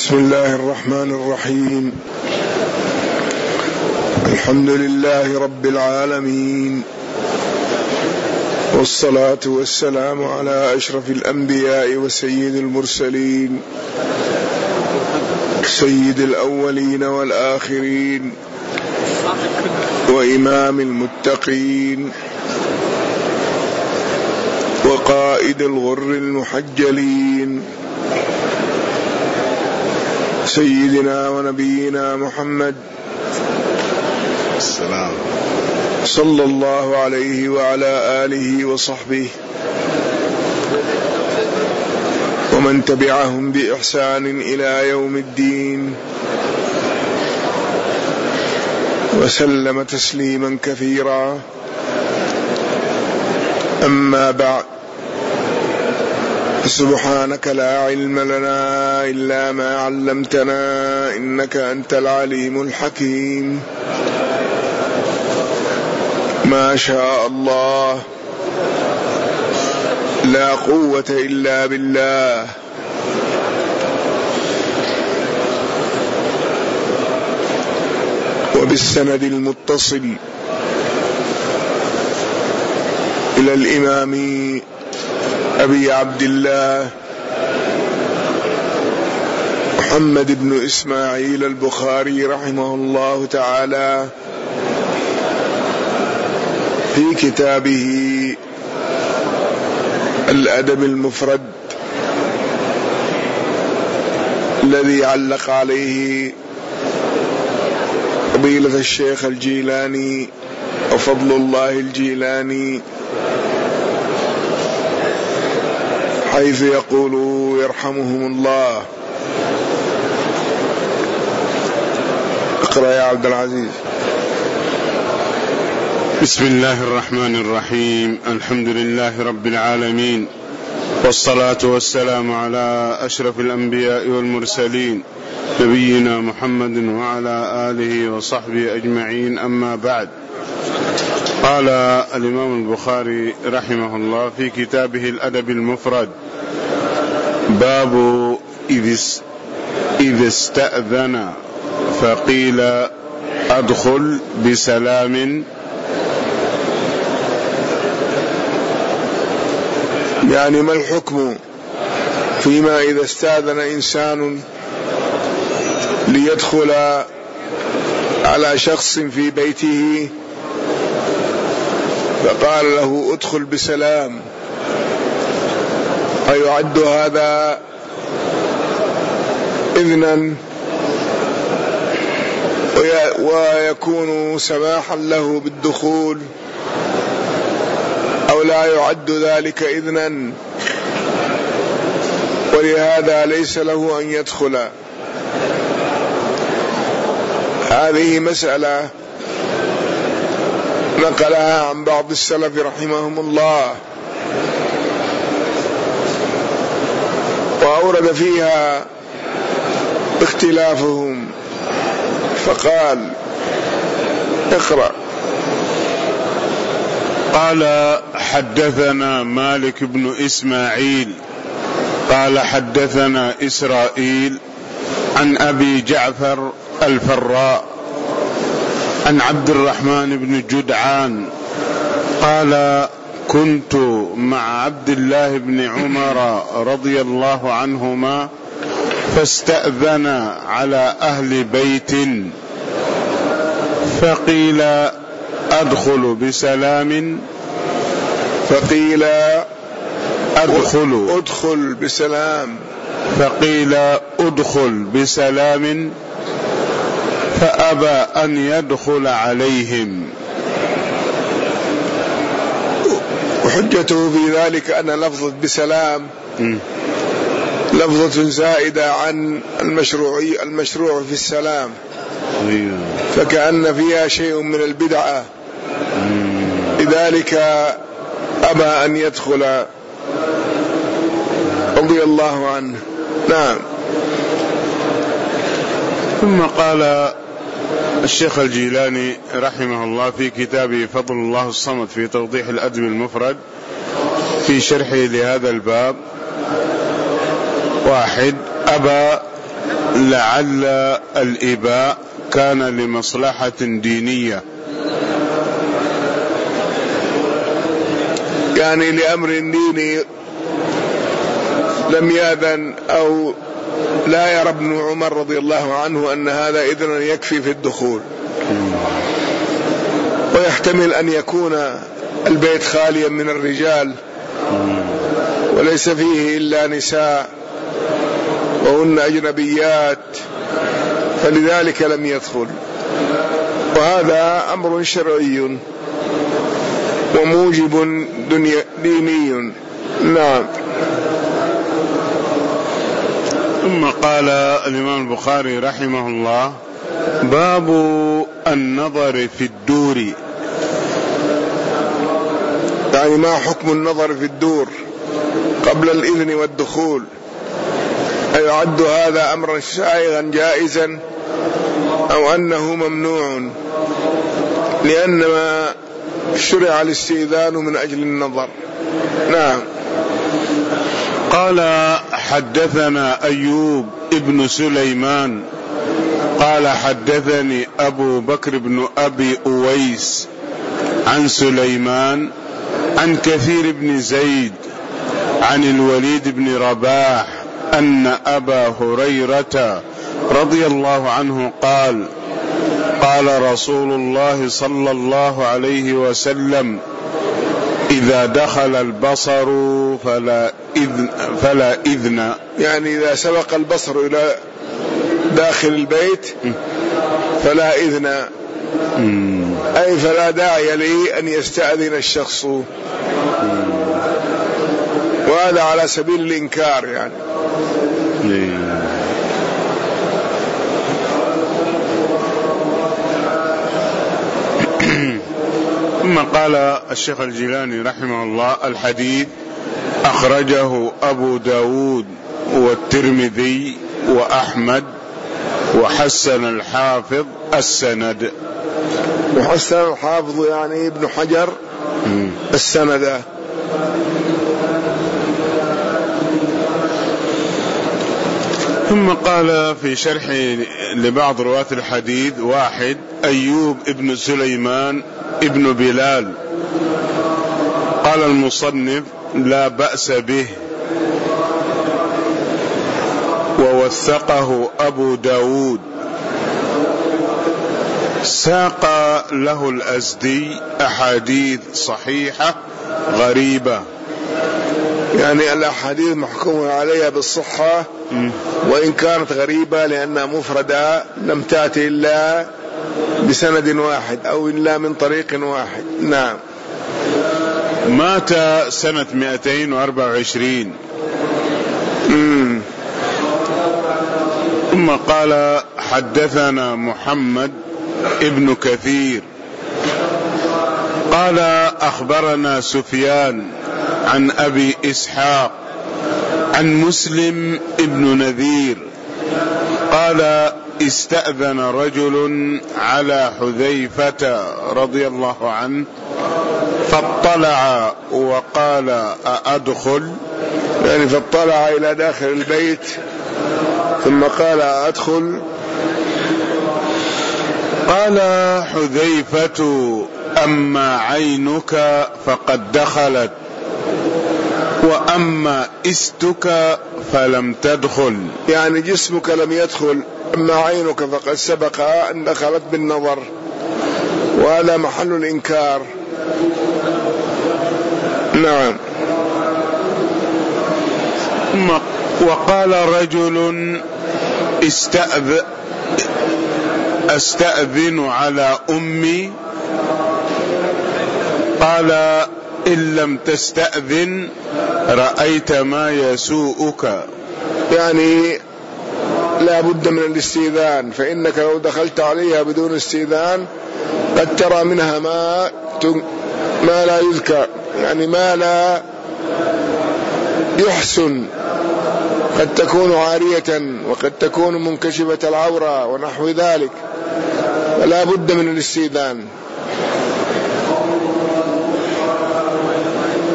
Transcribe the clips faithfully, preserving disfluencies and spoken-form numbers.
بسم الله الرحمن الرحيم. الحمد لله رب العالمين، والصلاة والسلام على أشرف الأنبياء وسيد المرسلين، سيد الأولين والآخرين، وإمام المتقين، وقائد الغر المحجلين، سيدنا ونبينا محمد السلام صلى الله عليه وعلى آله وصحبه ومن تبعهم بإحسان إلى يوم الدين، وسلم تسليما كثيرا. أما بعد، سبحانك لا علم لنا إلا ما علمتنا إنك أنت العليم الحكيم. ما شاء الله، لا قوة إلا بالله. وبالسند المتصل إلى الإمام أبي عبد الله محمد بن إسماعيل البخاري رحمه الله تعالى في كتابه الأدب المفرد الذي علق عليه فضيلة الشيخ الجيلاني وفضل الله الجيلاني، حيث يقول يرحمهم الله. اقرأ يا عبد العزيز. بسم الله الرحمن الرحيم. الحمد لله رب العالمين، والصلاة والسلام على أشرف الأنبياء والمرسلين، نبينا محمد وعلى آله وصحبه أجمعين. أما بعد، قال الإمام البخاري رحمه الله في كتابه الأدب المفرد: باب إذا استأذن فقيل أدخل بسلام. يعني ما الحكم فيما إذا استأذن إنسان ليدخل على شخص في بيته فقال له ادخل بسلام؟ أيعد هذا إذنا ويكون سماحا له بالدخول، أو لا يعد ذلك إذنا ولهذا ليس له أن يدخل؟ هذه مسألة نقلها عن بعض السلف رحمهم الله، وأورد فيها اختلافهم، فقال: اقرأ. قال: حدثنا مالك بن إسماعيل قال حدثنا إسرائيل عن أبي جعفر الفراء عن عبد الرحمن بن جدعان قال: كنت مع عبد الله بن عمر رضي الله عنهما فاستأذن على أهل بيت فقيل أدخل بسلام. فقيل أدخل أدخل بسلام فقيل أدخل بسلام فأبى أن يدخل عليهم. وحجته في ذلك أن لفظة بسلام م. لفظة زائدة عن المشروعي المشروع في السلام، فكأن فيها شيء من البدعة، لذلك أبى أن يدخل رضي الله عنه. نعم. ثم قال الشيخ الجيلاني رحمه الله في كتابه فضل الله الصمد في توضيح الأدب المفرد في شرحه لهذا الباب: واحد، أبى لعل الإباء كان لمصلحة دينية، يعني لأمر ديني لم يأذن أو لا يرى ابن عمر رضي الله عنه أن هذا إذن يكفي في الدخول. ويحتمل أن يكون البيت خاليا من الرجال وليس فيه إلا نساء وهن أجنبيات، فلذلك لم يدخل، وهذا أمر شرعي وموجب ديني. نعم. ثم قال الإمام البخاري رحمه الله: باب النظر في الدور، يعني ما حكم النظر في الدور قبل الإذن والدخول؟ أيعد هذا أمرا شائعا جائزا أو أنه ممنوع؟ لأنما شرع الاستئذان من أجل النظر. نعم. قال: حدثنا أيوب ابن سليمان قال حدثني أبو بكر بن أبي أويس عن سليمان عن كثير بن زيد عن الوليد بن رباح أن أبا هريرة رضي الله عنه قال: قال رسول الله صلى الله عليه وسلم: إذا دخل البصر فلا إذن, فلا إذن يعني إذا سبق البصر إلى داخل البيت فلا إذن، أي فلا داعي لي أن يستأذن الشخص، وهذا على سبيل الإنكار يعني. ثم قال الشيخ الجيلاني رحمه الله: الحديث أخرجه أبو داود والترمذي وأحمد وحسن الحافظ السند. وحسن الحافظ يعني ابن حجر السند. ثم قال في شرح لبعض رواة الحديث: واحد، أيوب ابن سليمان ابن بلال. قال المصنف: لا بأس به، ووثقه أبو داود. ساق له الأزدي أحاديث صحيحة غريبة، يعني الأحاديث محكوم عليها بالصحة وإن كانت غريبة لأنها مفردة لم تأتي إلا بسند واحد أو إلا من طريق واحد. نعم. مات سنة مئتين وأربعة وعشرين. ثم قال: حدثنا محمد ابن كثير قال أخبرنا سفيان عن أبي إسحاق عن مسلم ابن نذير قال: استأذن رجل على حذيفة رضي الله عنه فاطلع وقال: أأدخل؟ يعني فاطلع إلى داخل البيت ثم قال: أدخل؟ قال حذيفة: أما عينك فقد دخلت، وأما استك فلم تدخل. يعني جسمك لم يدخل، أما عينك فقد سبق أن دخلت بالنظر، وهذا محل الإنكار. نعم. وقال رجل: استأذ أستأذن على أمي. قال: إن لم تستأذن رأيت ما يسوءك. يعني لا بد من الاستئذان، فإنك لو دخلت عليها بدون استئذان قد ترى منها ما ما لا يذكر، يعني ما لا يحسن، قد تكون عارية وقد تكون منكشفة العورة ونحو ذلك، فلا بد من الاستئذان.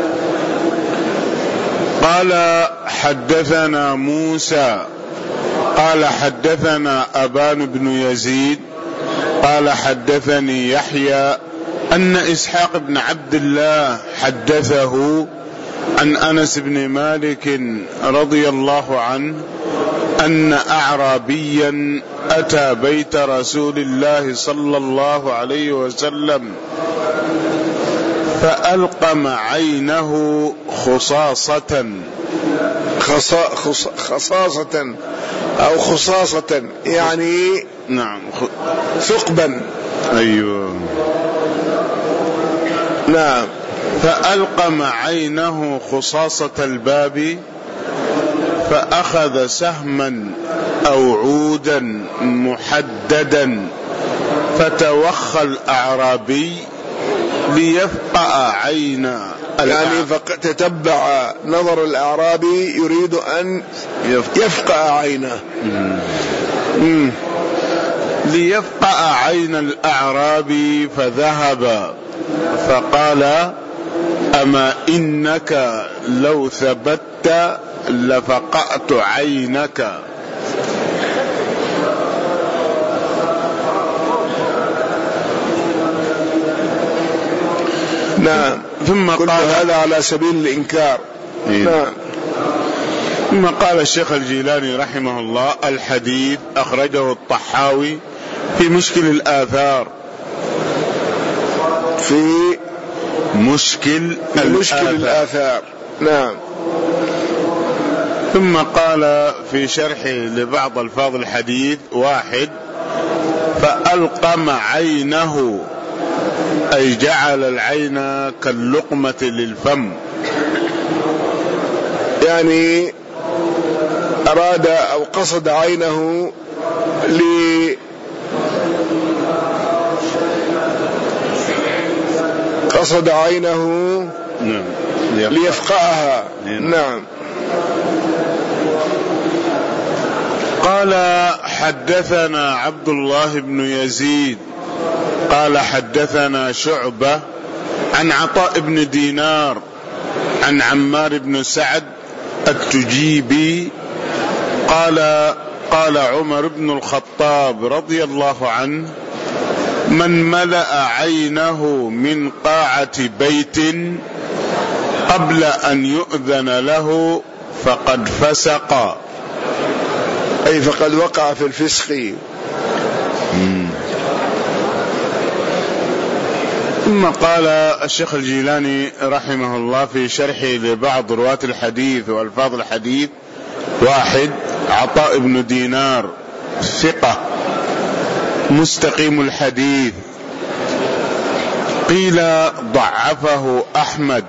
قال: حدثنا موسى قال حدثنا أبان بن يزيد قال حدثني يحيى أن إسحاق بن عبد الله حدثه عن أنس بن مالك رضي الله عنه أن أعرابيا أتى بيت رسول الله صلى الله عليه وسلم فألقم عينه خصاصة خصا خص خصاصة أو خصاصة يعني نعم ثقبا. أيوه نعم. فألقم عينه خصاصة الباب فأخذ سهما أو عودا محددا فتوخى الأعرابي ليفقأ عين يعني فتتبع نظر الأعرابي يريد أن يفقأ عينه. مم. ليفقأ عين الأعرابي فذهب فقال أما إنك لو ثبت لفقأت عينك. نعم. ثم قال هذا على سبيل الإنكار. إيه؟ نعم. ثم قال الشيخ الجيلاني رحمه الله الحديث أخرجه الطحاوي في مشكل الآثار في مشكل مشكل الآثار. نعم. ثم قال في شرحه لبعض الفاظ الحديث واحد فألقم عينه أي جعل العين كاللقمة للفم، يعني أراد أو قصد عينه ل قصد عينه نعم. ليفقأها. نعم. قال حدثنا عبد الله بن يزيد قال حدثنا شعبة عن عطاء بن دينار عن عمار بن سعد التجيبي قال قال عمر بن الخطاب رضي الله عنه من ملأ عينه من قاعة بيت قبل أن يؤذن له فقد فسق، أي فقد وقع في الفسق. ثم قال الشيخ الجيلاني رحمه الله في شرحه لبعض رواة الحديث والفاظ الحديث واحد عطاء بن دينار ثقة مستقيم الحديث، قيل ضعفه أحمد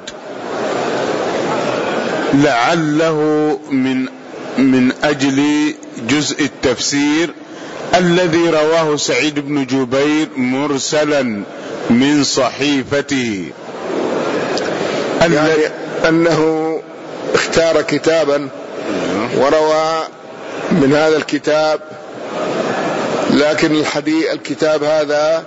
لعله من من أجل جزء التفسير الذي رواه سعيد بن جبير مرسلا من صحيفته، يعني أنه اختار كتابا وروى من هذا الكتاب، لكن الحديث الكتاب هذا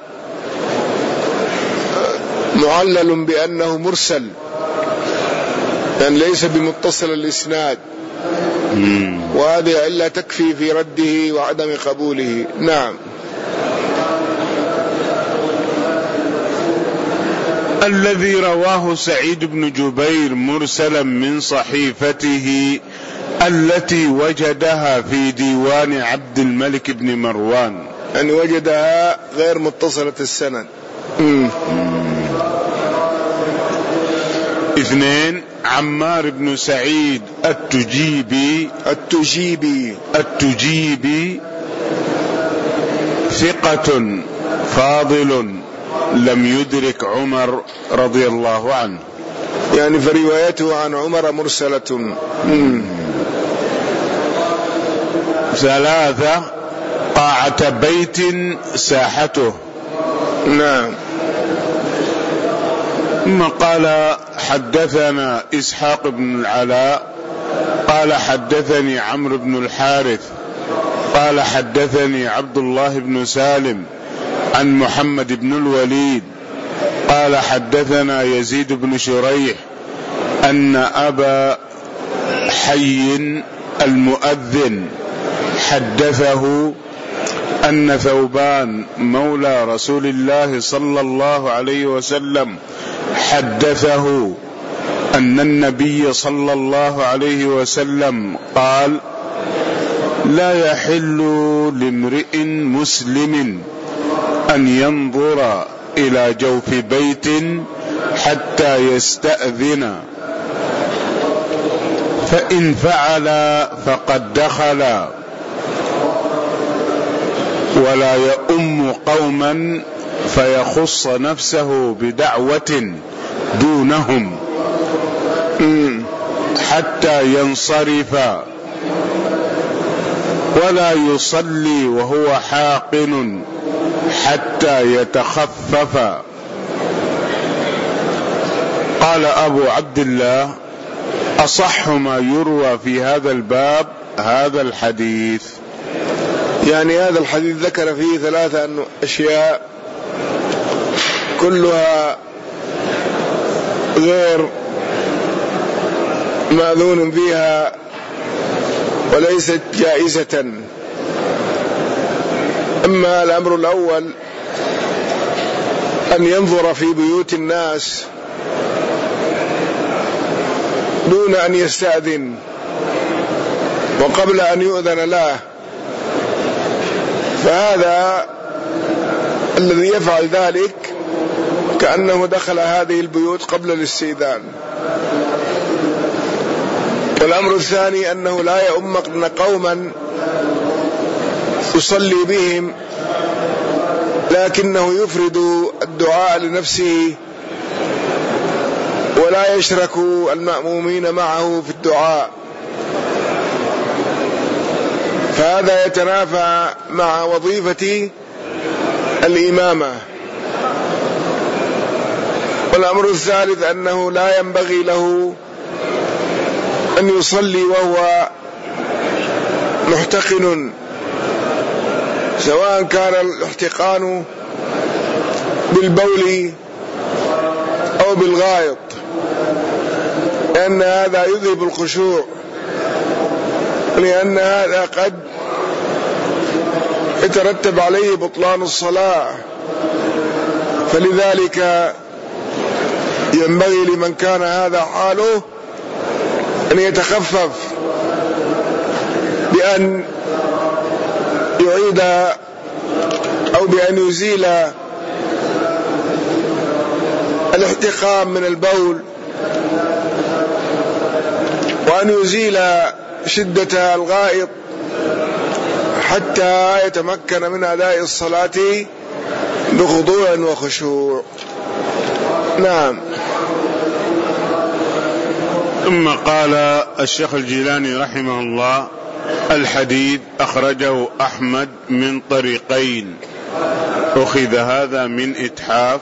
معلل بأنه مرسل، يعني ليس بمتصل الإسناد، وهذه علة تكفي في رده وعدم قبوله. نعم. الذي رواه سعيد بن جبير مرسلا من صحيفته التي وجدها في ديوان عبد الملك بن مروان، يعني وجدها غير متصلة السند. مم. اثنين عمار بن سعيد التجيبي التجيبي التجيبي ثقة فاضل لم يدرك عمر رضي الله عنه، يعني فروايته عن عمر مرسلة. مم. ثلاثة قاعة بيت ساحته. نعم. ثم قال حدثنا إسحاق بن العلاء قال حدثني عمرو بن الحارث قال حدثني عبد الله بن سالم عن محمد بن الوليد قال حدثنا يزيد بن شريح أن أبا حي المؤذن حدثه أن ثوبان مولى رسول الله صلى الله عليه وسلم حدثه أن النبي صلى الله عليه وسلم قال: لا يحل لامرئ مسلم أن ينظر إلى جوف بيت حتى يستأذن، فإن فعل فقد دخل، ولا يؤم قوما فيخص نفسه بدعوة دونهم حتى ينصرف، ولا يصلي وهو حاقن حتى يتخفف. قال أبو عبد الله: أصح ما يروى في هذا الباب هذا الحديث. يعني هذا الحديث ذكر فيه ثلاثة أشياء كلها غير مأذون فيها وليست جائزة. أما الأمر الأول أن ينظر في بيوت الناس دون أن يستأذن وقبل أن يؤذن له، فهذا الذي يفعل ذلك كأنه دخل هذه البيوت قبل الاستئذان. والأمر الثاني أنه لا يؤم قوما يصلي بهم لكنه يفرد الدعاء لنفسه ولا يشرك المأمومين معه في الدعاء، فهذا يتنافى مع وظيفة الإمامة. والأمر الثالث أنه لا ينبغي له أن يصلي وهو محتقن، سواء كان الاحتقان بالبول أو بالغائط، لأن هذا يذهب الخشوع، لأن هذا قد يترتب عليه بطلان الصلاة. فلذلك ينبغي لمن كان هذا حاله أن يتخفف بأن يعيد أو بأن يزيل الاحتقان من البول، وأن يزيل شدة الغائط حتى يتمكن من أداء الصلاة بخضوع وخشوع. نعم. ثم قال الشيخ الجيلاني رحمه الله: الحديث أخرجه أحمد من طريقين، أخذ هذا من إتحاف،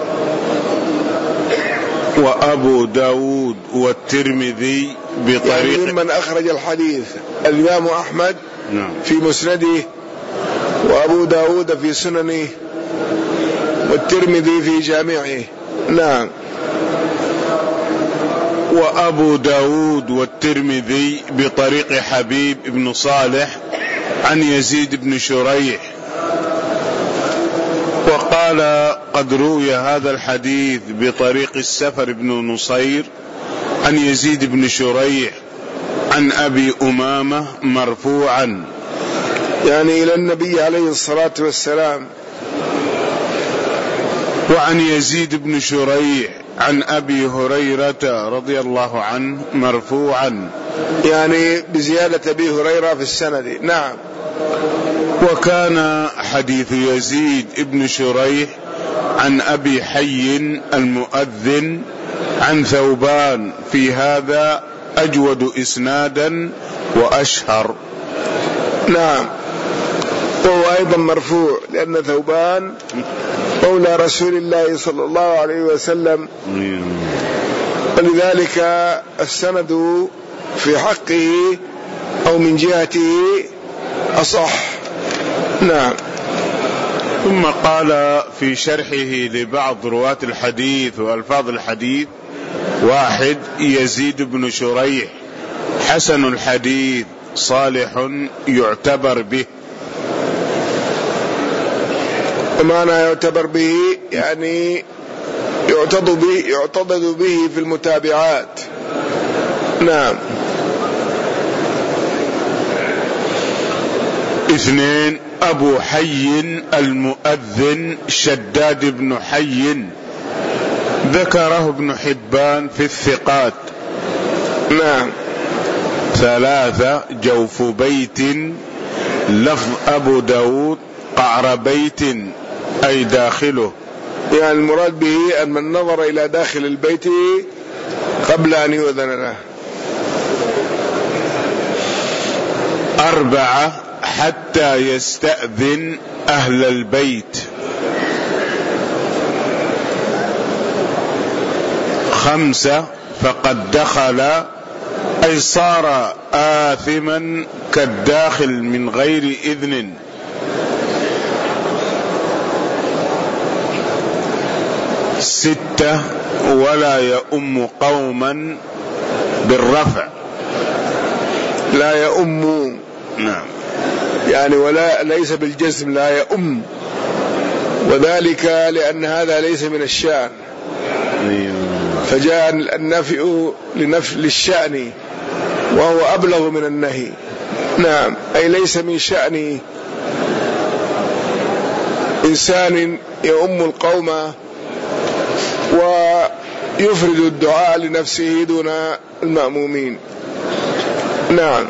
وأبو داود والترمذي بطريق. يعني من أخرج الحديث الإمام أحمد نعم في مسنده، وأبو داود في سننه، والترمذي في جامعه. نعم. وأبو داود والترمذي بطريق حبيب بن صالح عن يزيد بن شريح. وقال: قد روي هذا الحديث بطريق السفر بن نصير عن يزيد بن شريح عن أبي أمامة مرفوعا، يعني إلى النبي عليه الصلاة والسلام. وعن يزيد بن شريح عن أبي هريرة رضي الله عنه مرفوعا، يعني بزيادة أبي هريرة في السند. نعم. وكان حديث يزيد بن شريح عن أبي حي المؤذن عن ثوبان في هذا أجود إسنادا وأشهر. نعم. وهو أيضا مرفوع، لأن ثوبان مولى رسول الله صلى الله عليه وسلم، ولذلك السند في حقه أو من جهته أصح. نعم. ثم قال في شرحه لبعض رواة الحديث وألفاظ الحديث: واحد، يزيد بن شريح حسن الحديث صالح يعتبر به. معنى يعتبر به يعني يعتضد به, يعتضد به في المتابعات. نعم. اثنين، أبو حي المؤذن شداد بن حي، ذكره ابن حبان في الثقات. نعم. ثلاثة، جوف بيت، لفظ أبو داود قعر بيت أي داخله، يعني المراد به أن من نظر إلى داخل البيت قبل أن يؤذن له. أربعة، حتى يستأذن أهل البيت. خمسة، فقد دخل أي صار آثما كالداخل من غير إذن. ستة، ولا يؤم قوما بالرفع. لا يؤم، نعم، يعني ولا ليس بالجزم، لا يؤم، وذلك لأن هذا ليس من الشأن، فجاء النفي لنفي للشأن وهو أبلغ من النهي. نعم، أي ليس من شأن إنسان يؤم القوم ويفرد الدعاء لنفسه دون المأمومين. نعم.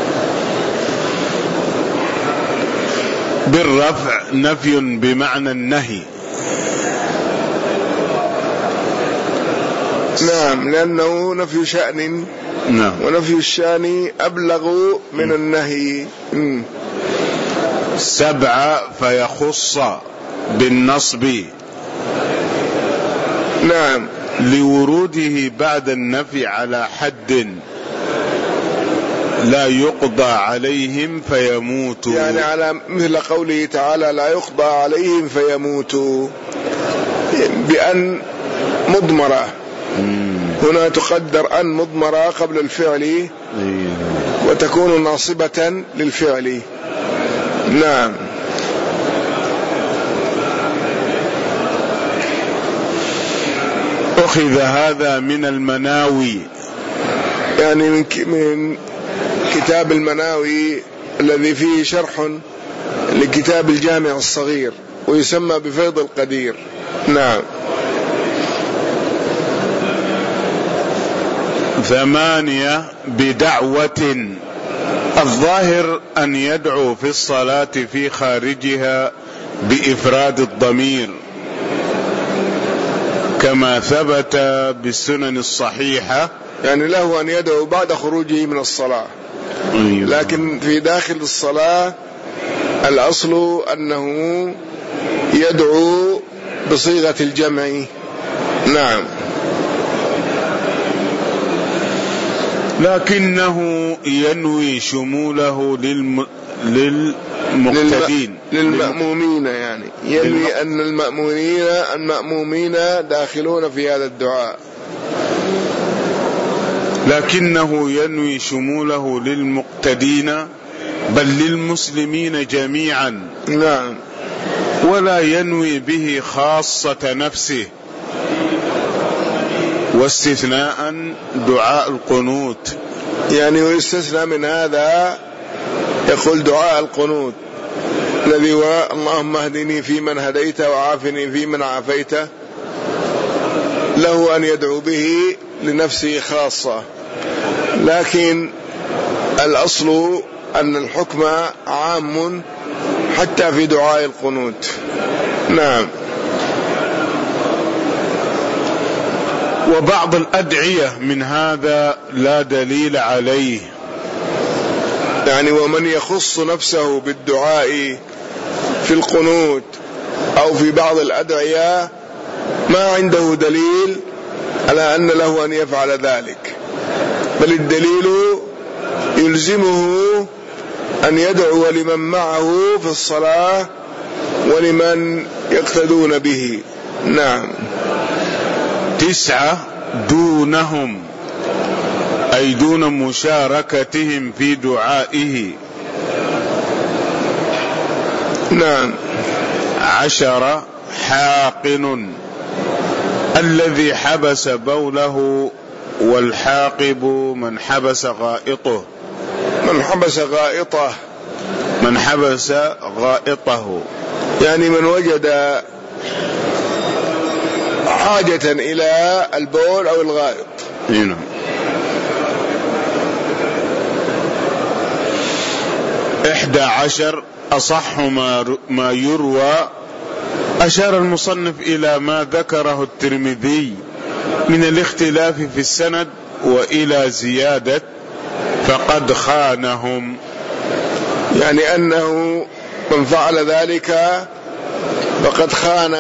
بالرفع نفي بمعنى النهي. نعم، لأنه نفي شأن. نعم. ونفي الشأن أبلغ من النهي. م. سبعة، فيخص بالنصب. نعم، لوروده بعد النفي على حد لا يقضى عليهم فيموتوا، يعني على مثل قوله تعالى لا يقضى عليهم فيموتوا، بأن مضمرة. هنا تقدر أن مضمرة قبل الفعل وتكون ناصبة للفعل. نعم. أخذ هذا من المناوي، يعني من من كتاب المناوي الذي فيه شرح لكتاب الجامع الصغير ويسمى بفيض القدير. نعم. ثمانية، بدعوة. الظاهر أن يدعو في الصلاة في خارجها بإفراد الضمير كما ثبت بالسنن الصحيحة، يعني له أن يدعو بعد خروجه من الصلاة، لكن في داخل الصلاة الأصل أنه يدعو بصيغة الجمع. نعم. لكنه ينوي شموله للم... للمقتدين للمأمومين، يعني ينوي أن المأمومين المأمومين داخلون في هذا الدعاء، لكنه ينوي شموله للمقتدين بل للمسلمين جميعا. نعم. ولا ينوي به خاصة نفسه، واستثناء دعاء القنوت، يعني ويستثنى من هذا يقول دعاء القنوت الذي هو اللهم اهدني فيمن هديت وعافني فيمن عافيت، له أن يدعو به لنفسه خاصة، لكن الأصل أن الحكم عام حتى في دعاء القنوت. نعم. وبعض الأدعية من هذا لا دليل عليه، يعني ومن يخص نفسه بالدعاء في القنوت أو في بعض الأدعية ما عنده دليل على أن له أن يفعل ذلك، بل الدليل يلزمه أن يدعو لمن معه في الصلاة ولمن يقتدون به. نعم. تسعة، دونهم أي دون مشاركتهم في دعائه. نعم. عشر حاقن الذي حبس بوله، والحاقب من حبس غائطه. من حبس غائطه من حبس غائطه يعني من وجد حاجة إلى البول أو الغائط. هنا. إحدى عشر أصح ما يروى. أشار المصنف إلى ما ذكره الترمذي من الاختلاف في السند وإلى زيادة فقد خانهم، يعني أنه من فعل ذلك فقد خان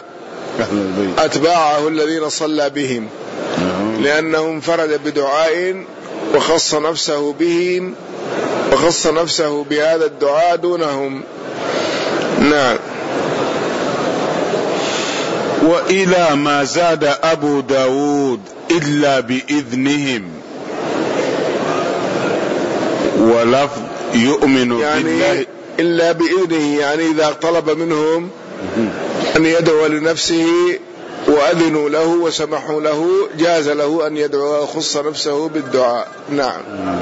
أتباعه الذين صلى بهم، لأنه انفرد بدعاء وخص نفسه بهم وخص نفسه بهذا الدعاء دونهم. نعم. وإلى ما زاد أبو داود إلا بإذنهم، ولفظ يؤمن يعني بالله إلا بإذنه، يعني إذا طلب منهم أن يدعو لنفسه وأذنوا له وسمحوا له جاز له أن يدعو ويخص نفسه بالدعاء. نعم.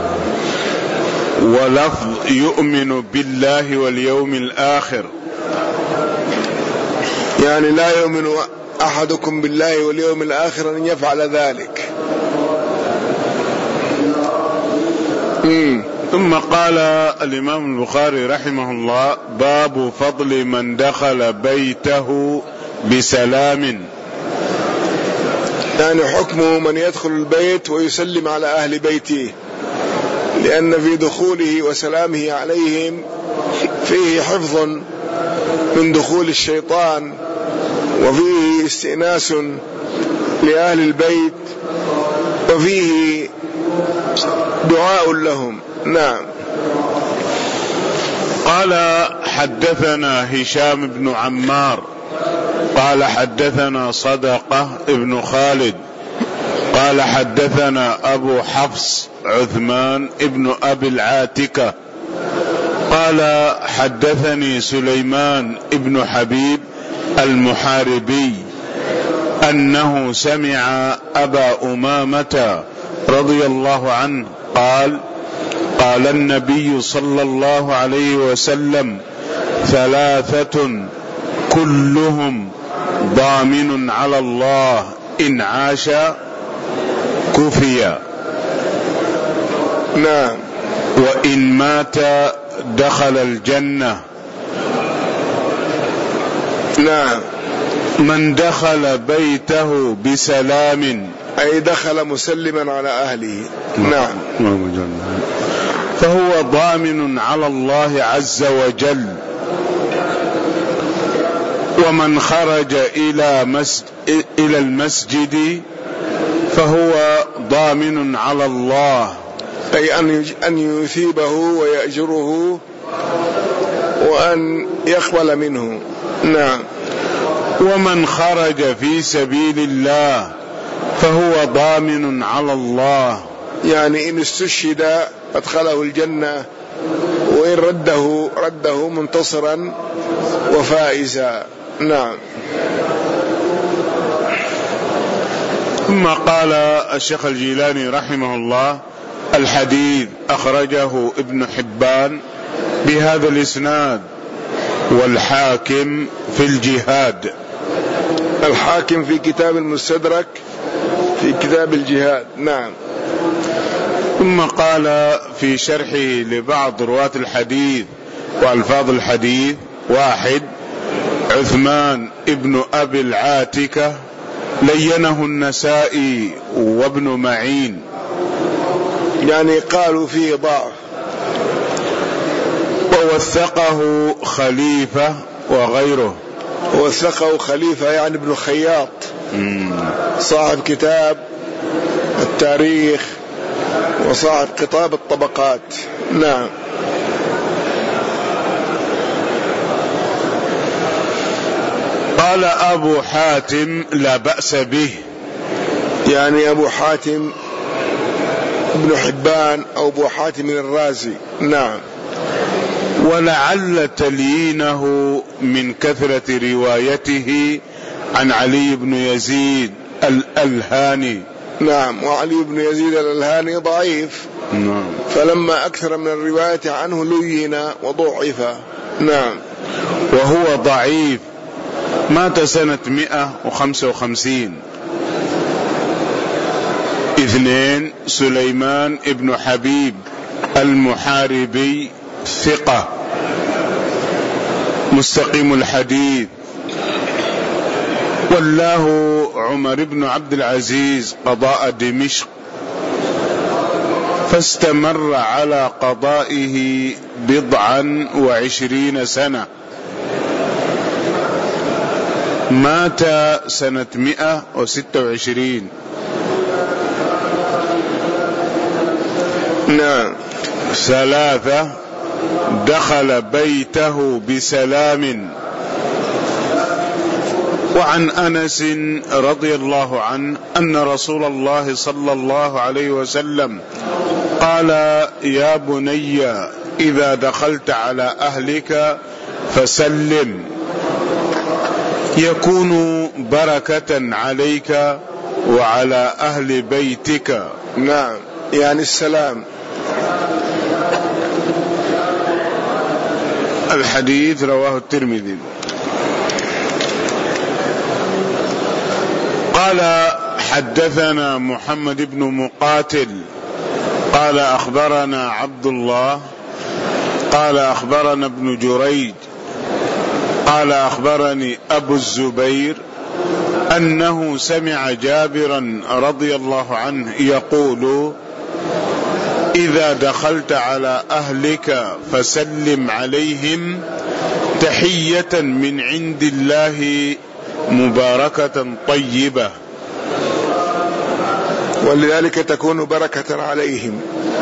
ولفظ يؤمن بالله واليوم الآخر، يعني لا يؤمن أحدكم بالله واليوم الآخر أن يفعل ذلك. مم. ثم قال الإمام البخاري رحمه الله: باب فضل من دخل بيته بسلام. يعني حكمه من يدخل البيت ويسلم على أهل بيته، لأن في دخوله وسلامه عليهم فيه حفظ من دخول الشيطان، وفيه استئناس لأهل البيت، وفيه دعاء لهم. نعم. قال: حدثنا هشام بن عمار قال حدثنا صدقة ابن خالد قال حدثنا أبو حفص عثمان ابن أبي العاتكة قال حدثني سليمان ابن حبيب المحاربي أنه سمع أبا أمامة رضي الله عنه قال: قال النبي صلى الله عليه وسلم: ثلاثة كلهم ضامن على الله إن عاش كفي، نعم، وإن مات دخل الجنة. نعم. من دخل بيته بسلام أي دخل مسلما على أهله. نعم. فهو ضامن على الله عز وجل. ومن خرج إلى مسجد إلى المسجد فهو ضامن على الله، أي أن يثيبه ويأجره وأن يقبل منه. نعم. ومن خرج في سبيل الله فهو ضامن على الله، يعني إن استشهد أدخله الجنة، وإن رده رده منتصرا وفائزا. نعم. ثم قال الشيخ الجيلاني رحمه الله: الحديث أخرجه ابن حبان بهذا الإسناد، والحاكم في الجهاد. الحاكم في كتاب المستدرك في كتاب الجهاد. نعم. ثم قال في شرحه لبعض رواة الحديث وألفاظ الحديث: واحد، عثمان ابن أبي العاتكة لينه النسائي وابن معين، يعني قالوا فيه ضعف. ووثقه خليفة وغيره. ووثقه خليفة يعني ابن خياط صاحب كتاب التاريخ وصاحب كتاب الطبقات. نعم. قال أبو حاتم: لا بأس به. يعني أبو حاتم ابن حبان أو أبو حاتم الرازي. نعم. ولعل تليينه من كثرة روايته عن علي بن يزيد الألهاني. نعم. وعلي بن يزيد الألهاني ضعيف. نعم. فلما أكثر من الرواية عنه لين وضعف. نعم. وهو ضعيف، مات سنة مئة وخمسة وخمسين. اثنين، سليمان ابن حبيب المحاربي ثقة مستقيم الحديث. ولاه عمر بن عبد العزيز قضاء دمشق، فاستمر على قضائه بضعا وعشرين سنة. مات سنة مئة وستة وعشرين. نعم. ثلاثة، دخل بيته بسلام. وعن أنس رضي الله عنه أن رسول الله صلى الله عليه وسلم قال: يا بني إذا دخلت على أهلك فسلم، يكون بركة عليك وعلى أهل بيتك. نعم، يعني السلام. الحديث رواه الترمذي. قال: حدثنا محمد بن مقاتل قال أخبرنا عبد الله قال أخبرنا ابن جريج قال أخبرني أبو الزبير أنه سمع جابرا رضي الله عنه يقول: إذا دخلت على أهلك فسلم عليهم تحية من عند الله مباركة طيبة، ولذلك تكون بركة عليهم.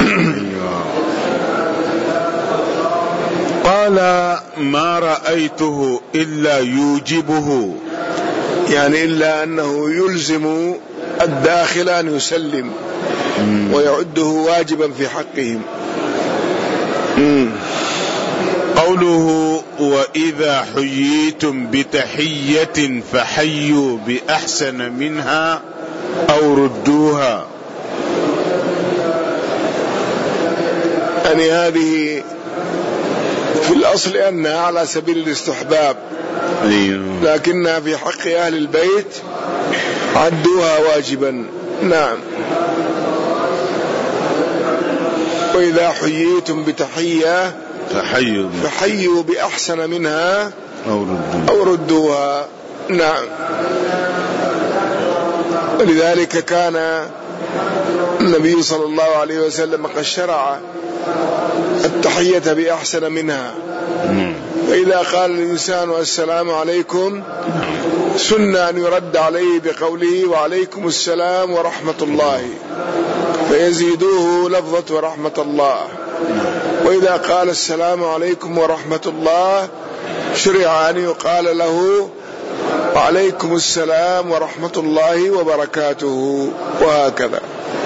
قال: ما رأيته إلا يوجبه، يعني إلا أنه يلزم الداخل أن يسلم ويعده واجبا في حقهم. قوله: وإذا حييتم بتحية فحيوا بأحسن منها أو ردوها، يعني هذه في الأصل أنها على سبيل الاستحباب، لكنها في حق أهل البيت عدوها واجبا. نعم. وإذا حييتم بتحية فحيوا فحيوا بأحسن منها أو ردوها, أو ردوها. نعم. ولذلك كان النبي صلى الله عليه وسلم قد شرع التحية بأحسن منها. فإذا قال الإنسان السلام عليكم سنة أن يرد عليه بقوله: وعليكم السلام ورحمة الله، فيزيدوه لفظة ورحمة الله. وإذا قال السلام عليكم ورحمة الله شرع أن يقال له: وعليكم السلام ورحمة الله وبركاته، وهكذا.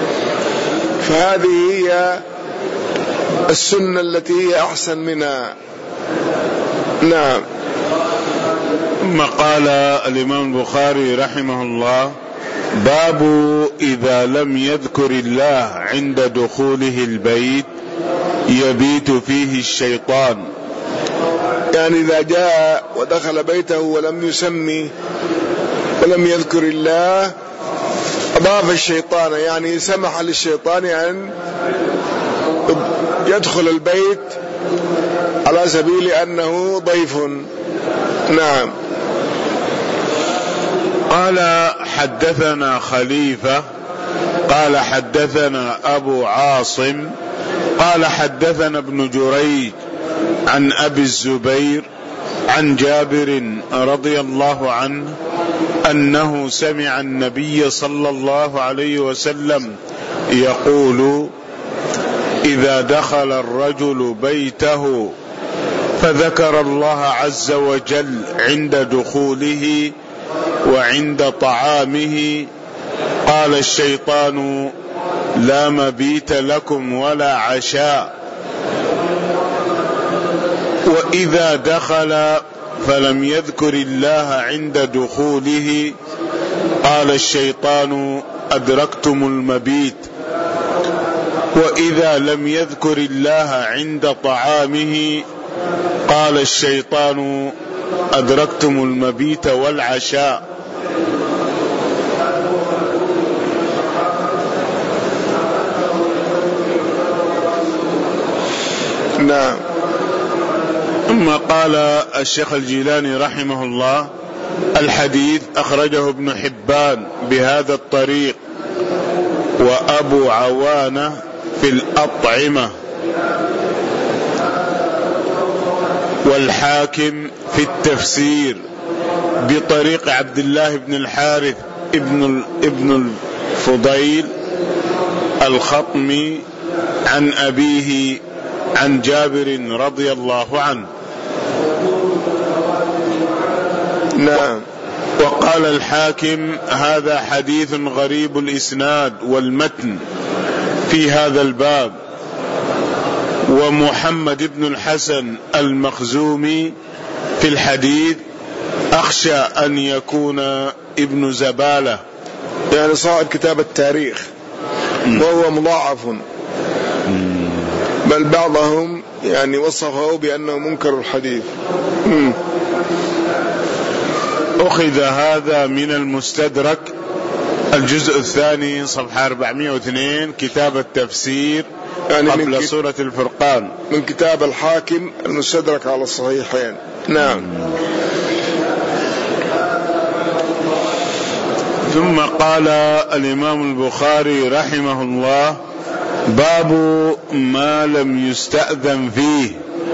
فهذه هي السنة التي هي أحسن منها. نعم. ثم قال الإمام البخاري رحمه الله: باب إذا لم يذكر الله عند دخوله البيت يبيت فيه الشيطان. يعني إذا جاء ودخل بيته ولم يسمي ولم يذكر الله أضاف الشيطان، يعني سمح للشيطان أن يدخل البيت على سبيل أنه ضيف. نعم. قال: حدثنا خليفة قال حدثنا أبو عاصم قال حدثنا ابن جريج عن أبي الزبير عن جابر رضي الله عنه أنه سمع النبي صلى الله عليه وسلم يقول: إذا دخل الرجل بيته فذكر الله عز وجل عند دخوله وعند طعامه قال الشيطان: لا مبيت لكم ولا عشاء. وإذا دخل فلم يذكر الله عند دخوله قال الشيطان أدركتم المبيت. وإذا لم يذكر الله عند طعامه قال الشيطان أدركتم المبيت والعشاء. نعم. ثم قال الشيخ الجيلاني رحمه الله: الحديث أخرجه ابن حبان بهذا الطريق، وأبو عوانة في الأطعمة، والحاكم في التفسير بطريق عبد الله بن الحارث ابن ابن الفضيل الخطمي عن أبيه عن جابر رضي الله عنه. نعم. وقال الحاكم: هذا حديث غريب الإسناد والمتن في هذا الباب. ومحمد بن الحسن المخزومي في الحديث أخشى أن يكون ابن زبالة، يعني صاحب كتاب التاريخ، وهو مضاعف، بل بعضهم يعني وصفه بأنه منكر الحديث. مم. أخذ هذا من المستدرك الجزء الثاني صفحة أربعمائة واثنين كتاب التفسير يعني قبل سورة الفرقان، من كتاب الحاكم المستدرك على الصحيحين. نعم. ثم قال الإمام البخاري رحمه الله: باب ما لم يستأذن فيه.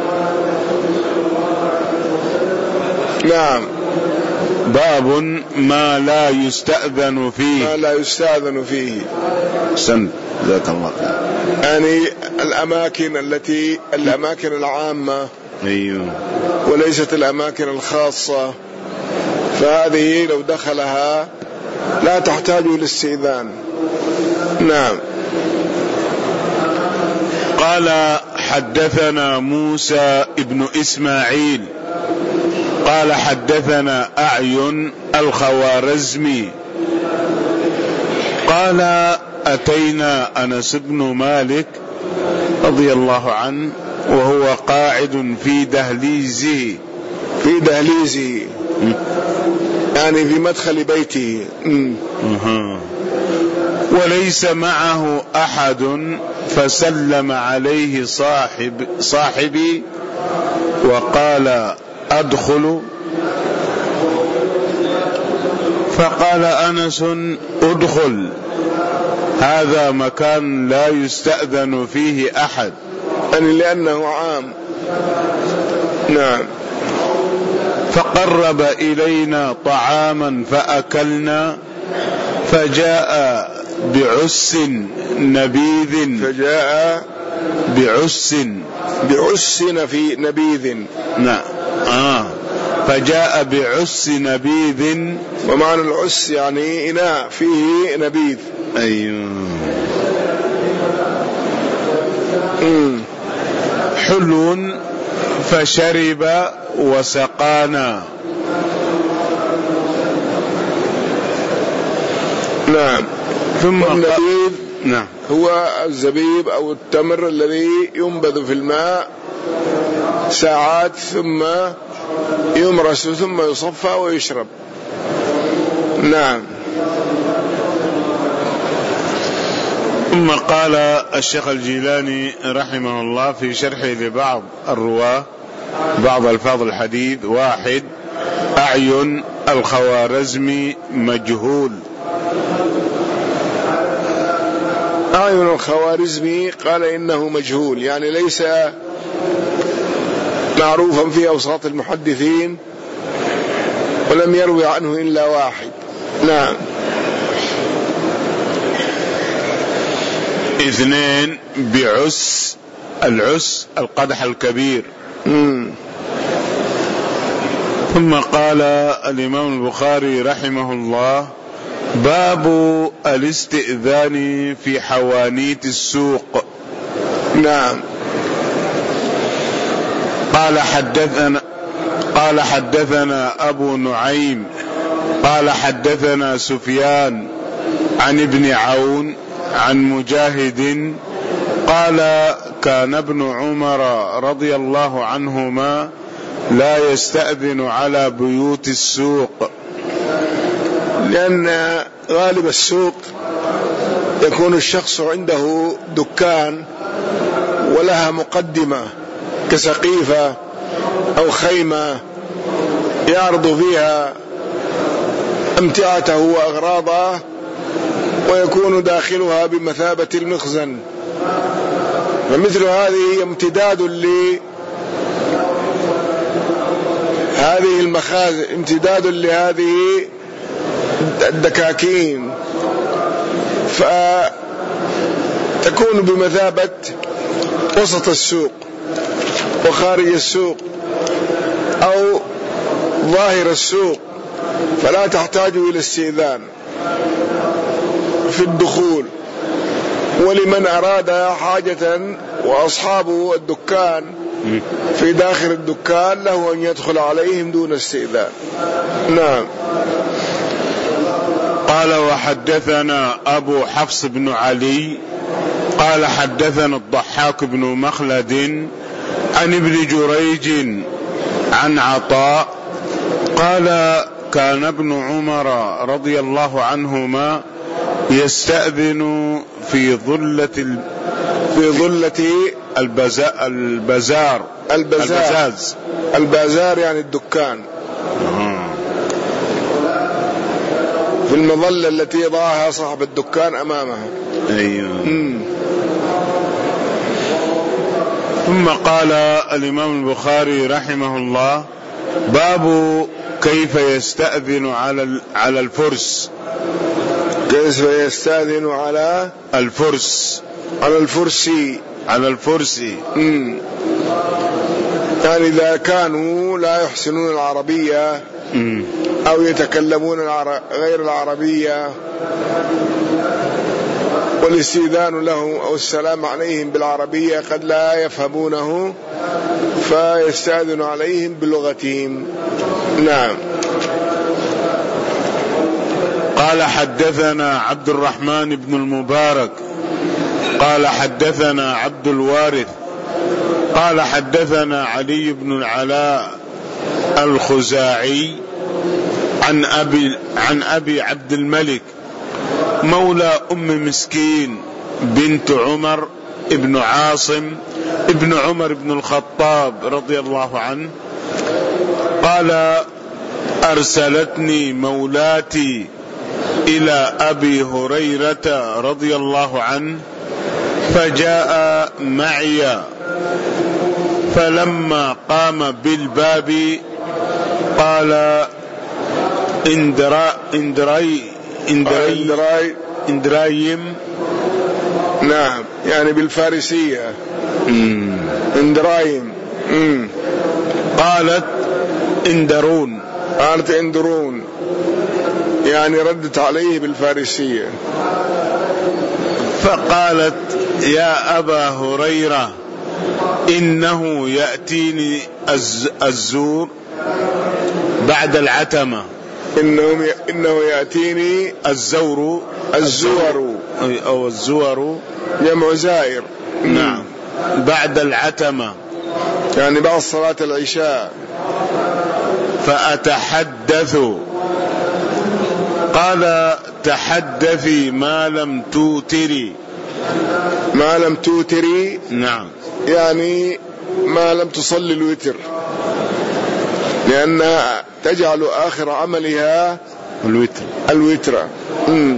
نعم. باب ما لا يستأذن فيه. ما لا يستأذن فيه. سن ذاك الله. يعني الأماكن التي الأماكن العامة، أيوه، وليست الأماكن الخاصة، فهذه لو دخلها لا تحتاج للاستئذان. نعم. قال: حدثنا موسى ابن إسماعيل قال حدثنا أعين الخوارزمي قال: أتينا أنس بن مالك رضي الله عنه وهو قاعد في دهليزه في دهليزه يعني في مدخل بيته، وليس معه أحد، فسلم عليه صاحب صاحبي وقال: أدخل؟ فقال أنس: أدخل، هذا مكان لا يستأذن فيه أحد، يعني لأنه عام. نعم. فقرب إلينا طعاما فأكلنا، فجاء بعس نبيذ فجاء بعس بعس في نبيذ. نعم. آه. فجاء بعس نبيذ، ومعنى العس يعني إناء فيه نبيذ. أيوه. مم. حلو، فشرب وسقانا. نعم. ثم النبيذ نعم هو الزبيب أو التمر الذي ينبذ في الماء ساعات ثم يمرس ثم يصفى ويشرب. نعم. ثم قال الشيخ الجيلاني رحمه الله في شرحه لبعض الرواة بعض الفاظ الحديث: واحد، أعين الخوارزمي مجهول. أعين الخوارزمي قال إنه مجهول، يعني ليس معروفا في أوساط المحدثين، ولم يروي عنه إلا واحد. نعم. اثنين، بعس، العس القدح الكبير. مم. ثم قال الإمام البخاري رحمه الله: باب الاستئذان في حوانيت السوق. نعم. قال حدثنا قال حدثنا أبو نعيم قال حدثنا سفيان عن ابن عون عن مجاهد قال كان ابن عمر رضي الله عنهما لا يستأذن على بيوت السوق، لأن غالب السوق يكون الشخص عنده دكان ولها مقدمة كسقيفة أو خيمة يعرض فيها أمتعته وأغراضه، ويكون داخلها بمثابة المخزن. فمثل هذه امتداد لهذه المخازن، امتداد لهذه الدكاكين، فتكون بمثابة وسط السوق وخارج السوق أو ظاهر السوق، فلا تحتاج إلى استئذان في الدخول. ولمن أراد حاجة وأصحاب الدكان في داخل الدكان له أن يدخل عليهم دون استئذان. نعم. قال وحدثنا أبو حفص بن علي قال حدثنا الضحاك بن مخلد عن ابن جريج عن عطاء قال كان ابن عمر رضي الله عنهما يستأذن في ظلة ال... في ظلة البزا... البزار البزار البزاز البازار يعني الدكان، في المظلة التي يضعها صاحب الدكان أمامها. أيوه. مم. ثم قال الإمام البخاري رحمه الله باب كيف يستأذن على على الفرس. كيف يستأذن على الفرس على الفرسي على الفرسي مم. يعني إذا كانوا لا يحسنون العربية مم. أو يتكلمون غير العربية، والاستئذان لهم أو السلام عليهم بالعربية قد لا يفهمونه، فيستأذن عليهم بلغتهم. نعم. قال حدثنا عبد الرحمن بن المبارك قال حدثنا عبد الوارث قال حدثنا علي بن العلاء الخزاعي عن أبي, عن أبي عبد الملك مولى أم مسكين بنت عمر ابن عاصم ابن عمر بن الخطاب رضي الله عنه قال أرسلتني مولاتي إلى أبي هريرة رضي الله عنه فجاء معي، فلما قام بالباب قال اندرا اندراي اندراي اندراي اندرايم. نعم، يعني بالفارسية. مم. اندرايم. مم. قالت اندرون قالت اندرون، يعني ردت عليه بالفارسية. فقالت يا أبا هريرة إنه يأتيني الزور بعد العتمة. إنه إنه يأتيني الزور الزور أو الزور جمع زائر. نعم. بعد العتمة يعني بعد صلاة العشاء. فأتحدث. قال تحدثي ما لم توتري. ما لم توتري نعم، يعني ما لم تصلي الوتر، لأنها تجعل آخر عملها الوتر الوتر. مم.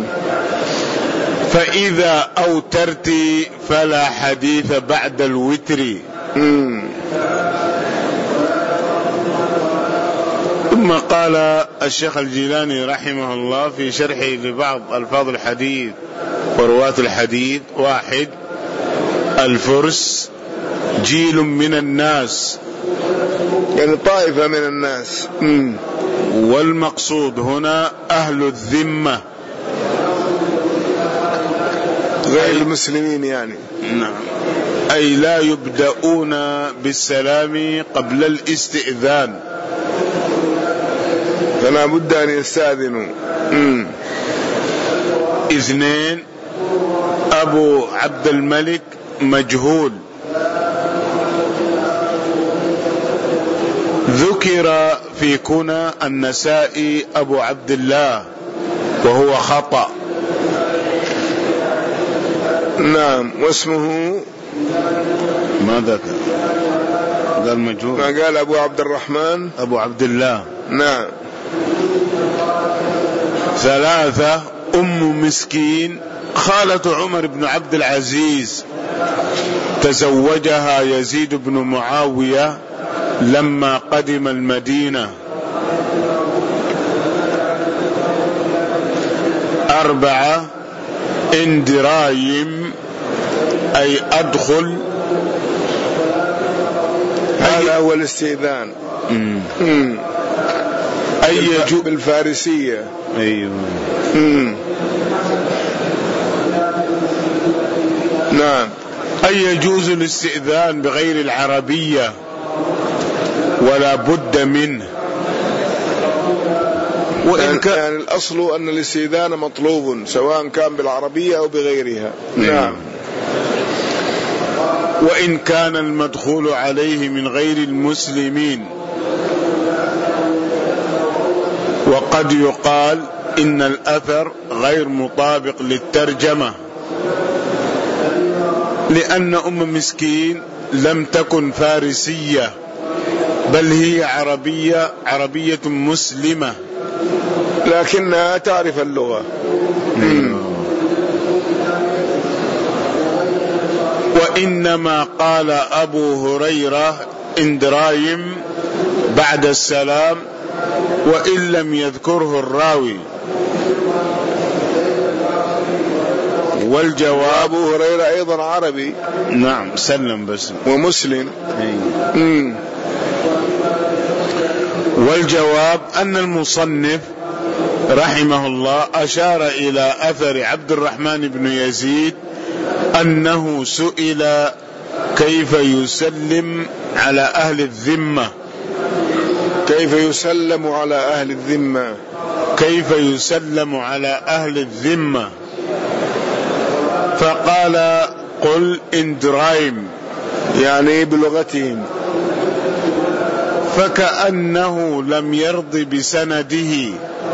فإذا أوترت فلا حديث بعد الوتر. مم. ثم قال الشيخ الجيلاني رحمه الله في شرحه لبعض ألفاظ الحديث ورواة الحديث: واحد، الفرس جيل من الناس، يعني طائفة من الناس. مم. والمقصود هنا أهل الذمة غير المسلمين يعني. نعم، أي لا يبدأون بالسلام قبل الاستئذان، فلا بد أن يستأذنوا. مم. اثنين، أبو عبد الملك مجهول، ذكر في كنى النسائي أبو عبد الله وهو خطأ. نعم، واسمه ما ذكر، قال مجهول، ما قال أبو عبد الرحمن أبو عبد الله. نعم. ثلاثة، أم مسكين خالة عمر بن عبد العزيز، تزوجها يزيد بن معاوية لما قدم المدينة. أربعة، اندرايم أي أدخل، هذا هو الاستئذان. مم. أي يجوز بالفارسية. أيوه. مم. نعم. أي يجوز الاستئذان بغير العربية ولا بد منه، وإن كان يعني الأصل أن الاستئذان مطلوب سواء كان بالعربية أو بغيرها. نعم. وإن كان المدخول عليه من غير المسلمين. وقد يقال إن الأثر غير مطابق للترجمة، لأن أم مسكين لم تكن فارسية بل هي عربية عربية مسلمة لكنها تعرف اللغة. وإنما قال أبو هريرة اندرايم بعد السلام وإن لم يذكره الراوي. والجواب أبو هريرة أيضا عربي. نعم، سلم بس ومسلم. مم. والجواب أن المصنف رحمه الله أشار إلى أثر عبد الرحمن بن يزيد أنه سئل كيف يسلم على أهل الذمة، كيف يسلم على أهل الذمة كيف يسلم على أهل الذمة فقال قل اندرايم، يعني بلغتهم، فكأنه لم يرض بسنده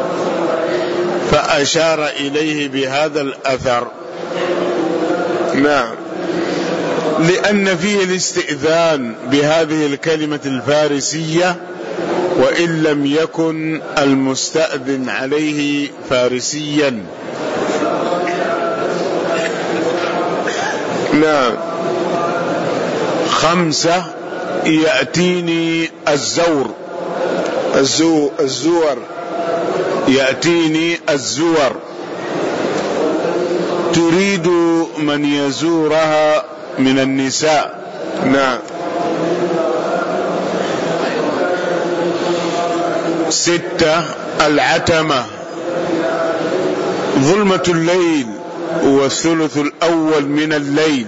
فأشار إليه بهذا الأثر. نعم، لأن فيه الاستئذان بهذه الكلمة الفارسية وإن لم يكن المستأذن عليه فارسيا. نعم. خمسة، يأتيني الزور الزو الزور يأتيني الزور تريد من يزورها من النساء. نعم. ستة، العتمة ظلمة الليل والثلث الأول من الليل،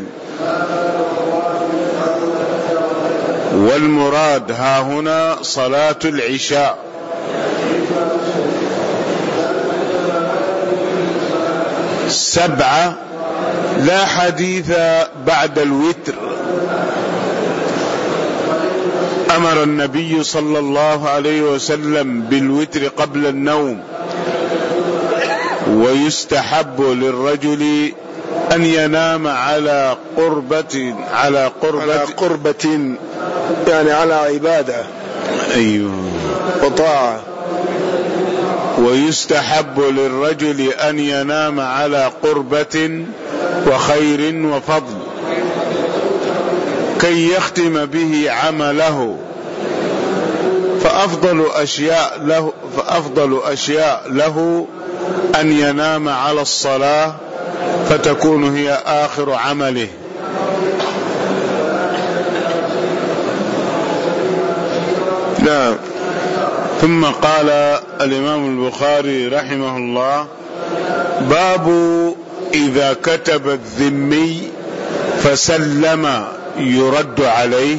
والمراد ها هنا صلاة العشاء. سبعة، لا حديث بعد الوتر، أمر النبي صلى الله عليه وسلم بالوتر قبل النوم، ويستحب للرجل أن ينام على قربة على قربة على قربة يعني على عبادة. أيوه، وطاعة. ويستحب للرجل أن ينام على قربة وخير وفضل كي يختم به عمله، فأفضل أشياء له فأفضل أشياء له أن ينام على الصلاة فتكون هي آخر عمله. نعم. ثم قال الإمام البخاري رحمه الله: باب إذا كتب الذمي فسلم يرد عليه؟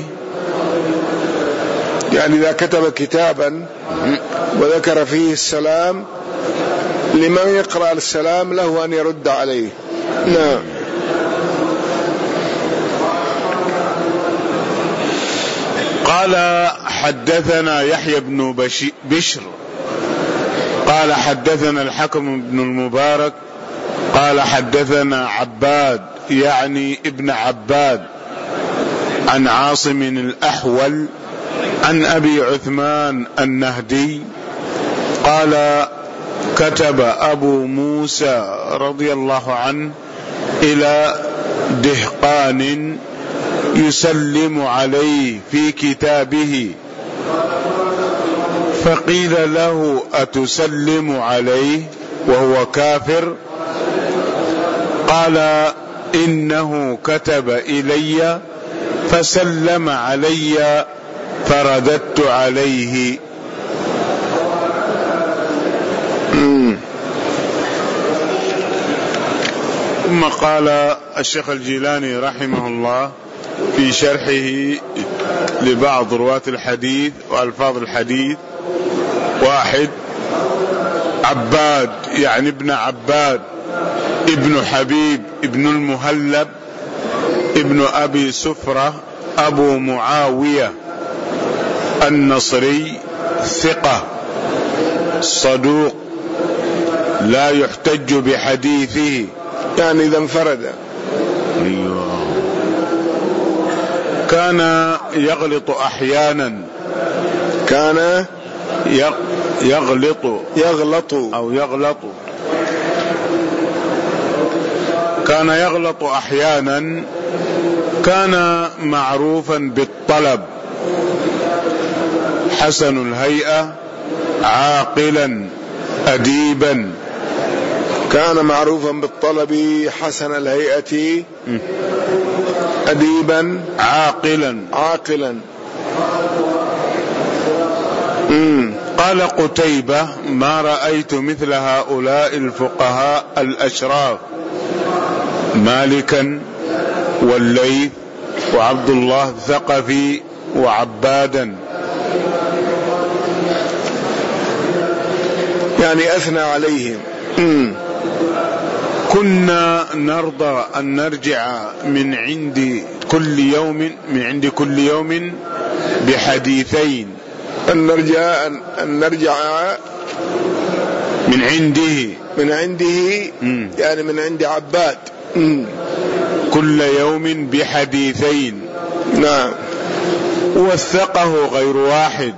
يعني إذا كتب كتابا وذكر فيه السلام لمن يقرأ السلام له أن يرد عليه. نعم. قال حدثنا يحيى بن بشر قال حدثنا الحكم بن المبارك قال حدثنا عباد يعني ابن عباد عن عاصم الأحول عن أبي عثمان النهدي قال كتب أبو موسى رضي الله عنه إلى دهقان يسلم عليه في كتابه، فقيل له أتسلم عليه وهو كافر؟ قال إنه كتب إلي فسلم علي فرددت عليه. ثم قال الشيخ الجيلاني رحمه الله في شرحه لبعض رواة الحديث وألفاظ الحديث: واحد، عباد يعني ابن عباد ابن حبيب ابن المهلب ابن أبي سفرة أبو معاوية النصري، ثقة صدوق لا يحتج بحديثه، يعني إذا انفرد. أيوة. كان يغلط أحيانا، كان يغلط يغلط أو يغلط كان يغلط أحيانا. كان معروفا بالطلب، حسن الهيئة، عاقلا أديبا. كان معروفا بالطلب، حسن الهيئة، أديبا، عاقلا عاقلا. قال قتيبة: ما رأيت مثل هؤلاء الفقهاء الأشراف، مالكا والليث وعبد الله الثقفي وعبادا. يعني أثنى عليهم. كنا نرضى أن نرجع من عند كل يوم من عند كل يوم بحديثين. أن نرجع أن نرجع من عنده من عنده مم. يعني من عند عباد مم. كل يوم بحديثين. نعم. وثقه غير واحد.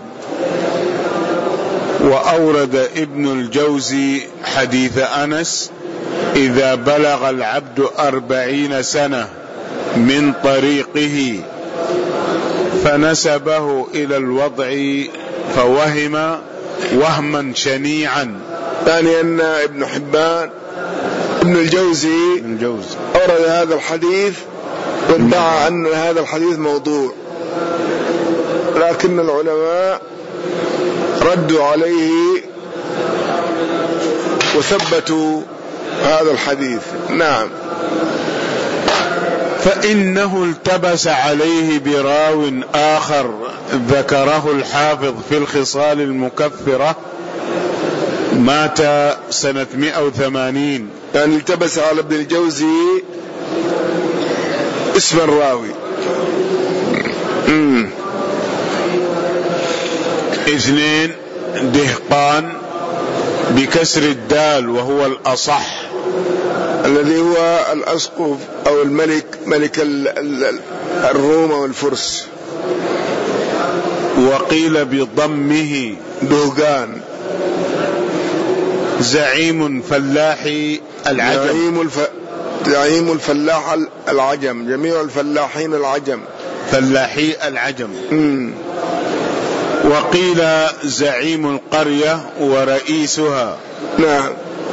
وأورد ابن الجوزي حديث أنس: إذا بلغ العبد أربعين سنة من طريقه فنسبه إلى الوضع فوهم وهما شنيعا. يعني أن ابن حبان ابن الجوزي, الجوزي أورد هذا الحديث وادعى أن هذا الحديث موضوع، لكن العلماء ردوا عليه وثبتوا هذا الحديث. نعم. فإنه التبس عليه براو آخر ذكره الحافظ في الخصال المكفرة، مات سنة مئة وثمانين. يعني التبس على ابن الجوزي اسم الراوي. مم. اثنين، دهقان بكسر الدال وهو الأصح، الذي هو الأسقف أو الملك، ملك الروم والفرس. وقيل بضمه دهقان. زعيم فلاحي العجم. زعيم, الف... زعيم الفلاح العجم، جميع الفلاحين العجم، فلاحي العجم. مم. وقيل زعيم القرية ورئيسها. نعم.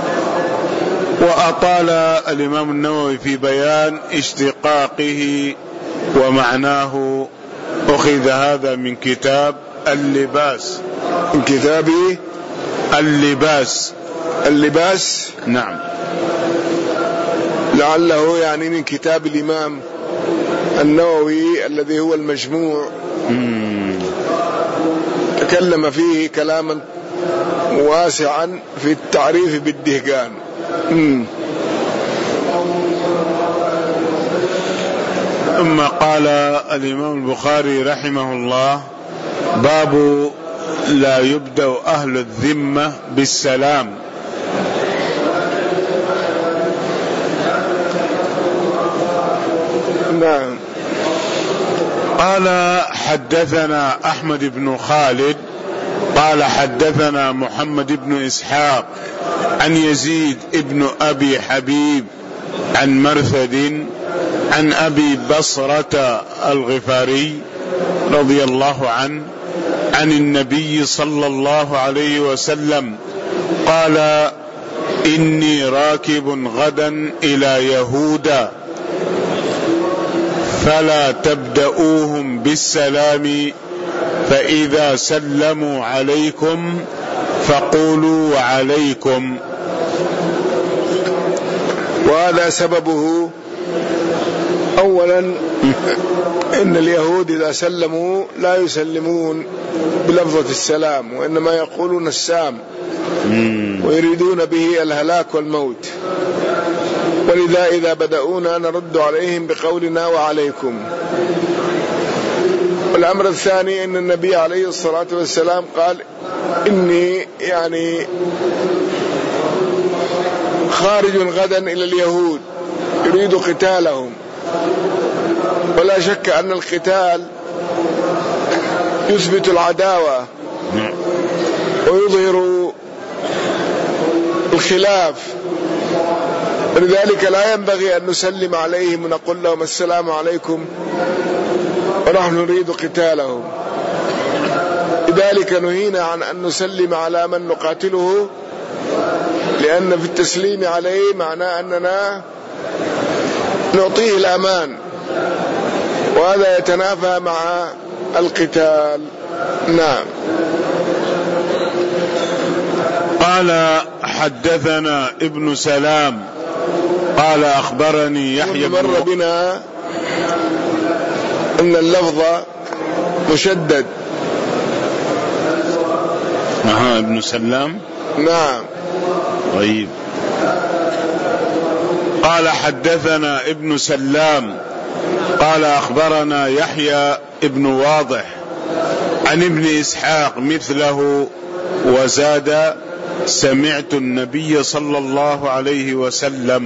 وأطال الإمام النووي في بيان اشتقاقه ومعناه. أخذ هذا من كتاب اللباس. من كتاب اللباس. اللباس. نعم. لعله يعني من كتاب الإمام النووي الذي هو المجموع، تكلم فيه كلاما واسعا في التعريف بالدهقان. ثم قال الإمام البخاري رحمه الله: باب لا يبدأ أهل الذمة بالسلام. نعم. قال: حدثنا أحمد بن خالد قال حدثنا محمد بن إسحاق عن يزيد بن أبي حبيب عن مرثد عن أبي بصرة الغفاري رضي الله عنه عن النبي صلى الله عليه وسلم قال: إني راكب غدا إلى يهودا فلا تبدؤوهم بالسلام، فإذا سلموا عليكم فقولوا وعليكم. وهذا سببه أولا إن اليهود إذا سلموا لا يسلمون بلفظة السلام، وإنما يقولون السام ويريدون به الهلاك والموت، ولذا إذا بدأونا نرد عليهم بقولنا وعليكم. والأمر الثاني أن النبي عليه الصلاة والسلام قال: إني يعني خارج غدا إلى اليهود يريد قتالهم، ولا شك أن القتال يثبت العداوة ويظهر الخلاف، ولذلك لا ينبغي أن نسلم عليهم ونقول لهم السلام عليكم ونحن نريد قتالهم. لذلك نهينا عن أن نسلم على من نقاتله، لأن في التسليم عليه معناه أننا نعطيه الأمان، وهذا يتنافى مع القتال. نعم. قال: حدثنا ابن سلام قال أخبرني يحيى بن مر بنا أن اللفظ مشدد. أها ابن سلام. نعم. طيب. قال: حدثنا ابن سلام قال أخبرنا يحيى ابن واضح عن ابن إسحاق مثله، وزاد: سمعت النبي صلى الله عليه وسلم.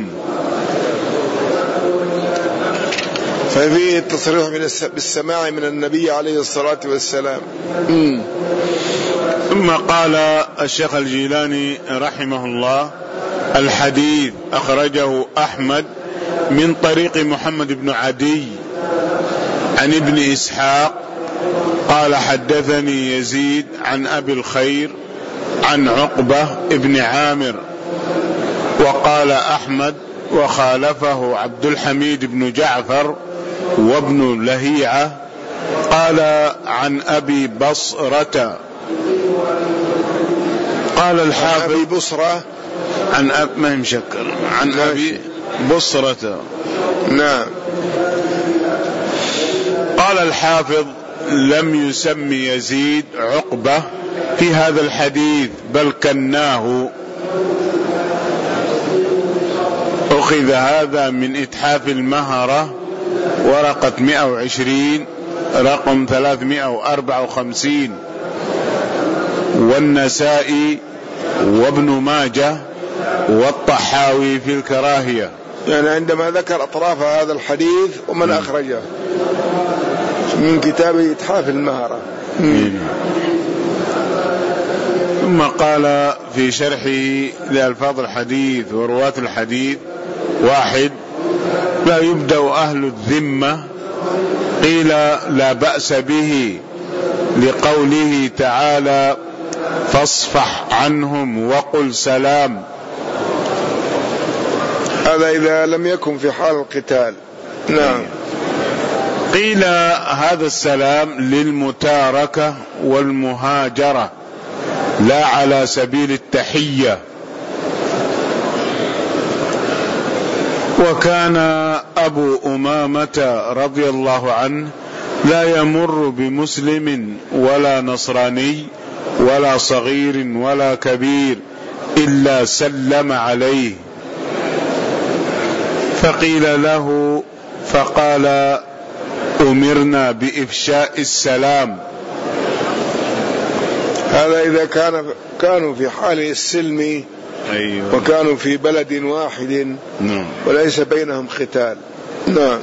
ففيه التصريح بالسماع من النبي عليه الصلاة والسلام. م. ثم قال الشيخ الجيلاني رحمه الله: الحديث أخرجه أحمد من طريق محمد بن عدي عن ابن إسحاق قال: حدثني يزيد عن أبي الخير عن عقبة ابن عامر. وقال أحمد: وخالفه عبد الحميد بن جعفر وابن لهيعة قال: عن أبي بصرة. قال الحافظ: أبي بصرة عن أب ما مشكل عن أبي بصرة. نعم. قال الحافظ: لم يسمي يزيد عقبة في هذا الحديث بل كناه. أخذ هذا من إتحاف المهرة ورقة مئة وعشرين رقم ثلاثمائة وأربعة وخمسين، والنسائي وابن ماجه والطحاوي في الكراهية. يعني عندما ذكر أطراف هذا الحديث ومن أخرجه من كتاب إتحاف المهرة. ثم قال في شرحه لألفاظ الحديث ورواة الحديث: واحد: لا يبدأ أهل الذمة. قيل: لا بأس به لقوله تعالى: فاصفح عنهم وقل سلام. هذا إذا لم يكن في حال القتال. نعم. قيل: هذا السلام للمتاركة والمهاجرة لا على سبيل التحية. وكان أبو أمامة رضي الله عنه لا يمر بمسلم ولا نصراني ولا صغير ولا كبير إلا سلم عليه، فقيل له فقال أمرنا بإفشاء السلام. هذا إذا كان كانوا في حال السلم. أيوة. وكانوا في بلد واحد. نعم. وليس بينهم قتال. نعم.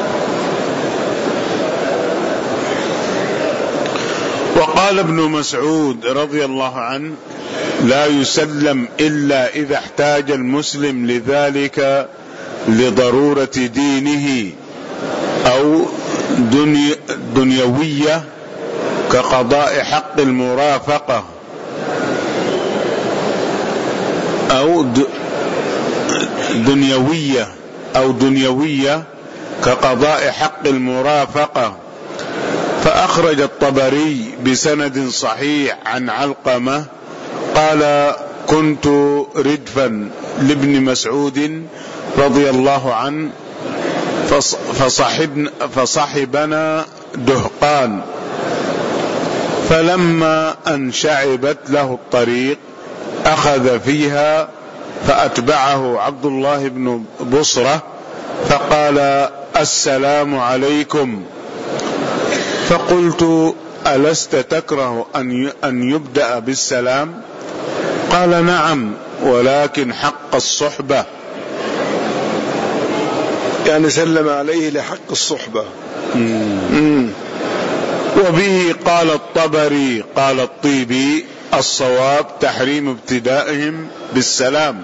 وقال ابن مسعود رضي الله عنه لا يسلم إلا إذا احتاج المسلم لذلك لضرورة دينه أو دني دنيوية كقضاء حق المرافقة أو دنيوية أو دنيوية كقضاء حق المرافقة. فأخرج الطبري بسند صحيح عن علقمة قال كنت ردفا لابن مسعود رضي الله عنه فصحبنا, فصحبنا دهقان، فلما أن شعبت له الطريق أخذ فيها، فأتبعه عبد الله بن بصرة فقال السلام عليكم، فقلت ألست تكره أن يبدأ بالسلام؟ قال نعم ولكن حق الصحبة، يعني سلم عليه لحق الصحبة. مم. وبه قال الطبري قال الطيبي الصواب تحريم ابتدائهم بالسلام.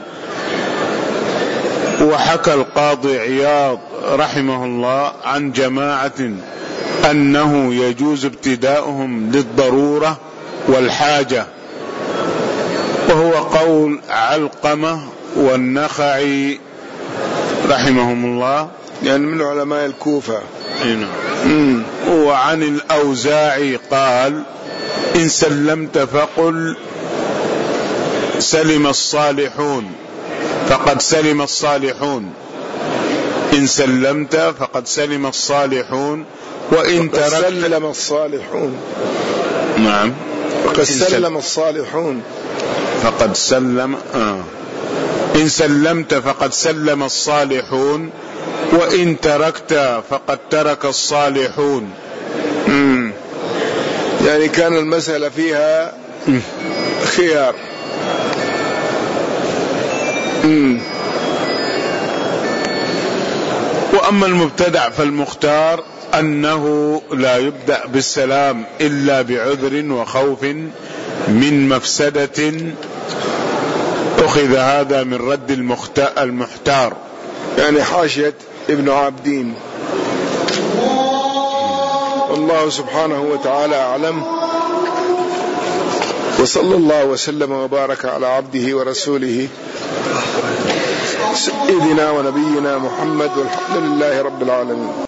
وحكى القاضي عياض رحمه الله عن جماعة أنه يجوز ابتداؤهم للضرورة والحاجة، وهو قول علقمة والنخعي رحمهم الله، يعني من علماء الكوفة. مم. وعن الأوزاعي قال إن سلمت فقل سلم الصالحون فقد سلم الصالحون، إن سلمت فقد سلم الصالحون، وإن تركت سلم الصالحون. نعم فقد سلم الصالحون فقد سلم آه. إن سلمت فقد سلم الصالحون، وإن تركت فقد ترك الصالحون. مم. يعني كان المسألة فيها خيار. مم. وأما المبتدع فالمختار أنه لا يبدأ بالسلام إلا بعذر وخوف من مفسدة، أخذ هذا من رد المحتار، يعني حاشية ابن عابدين. والله سبحانه وتعالى أعلم، وصلى الله وسلم وبارك على عبده ورسوله سيدنا ونبينا محمد، والحمد لله رب العالمين.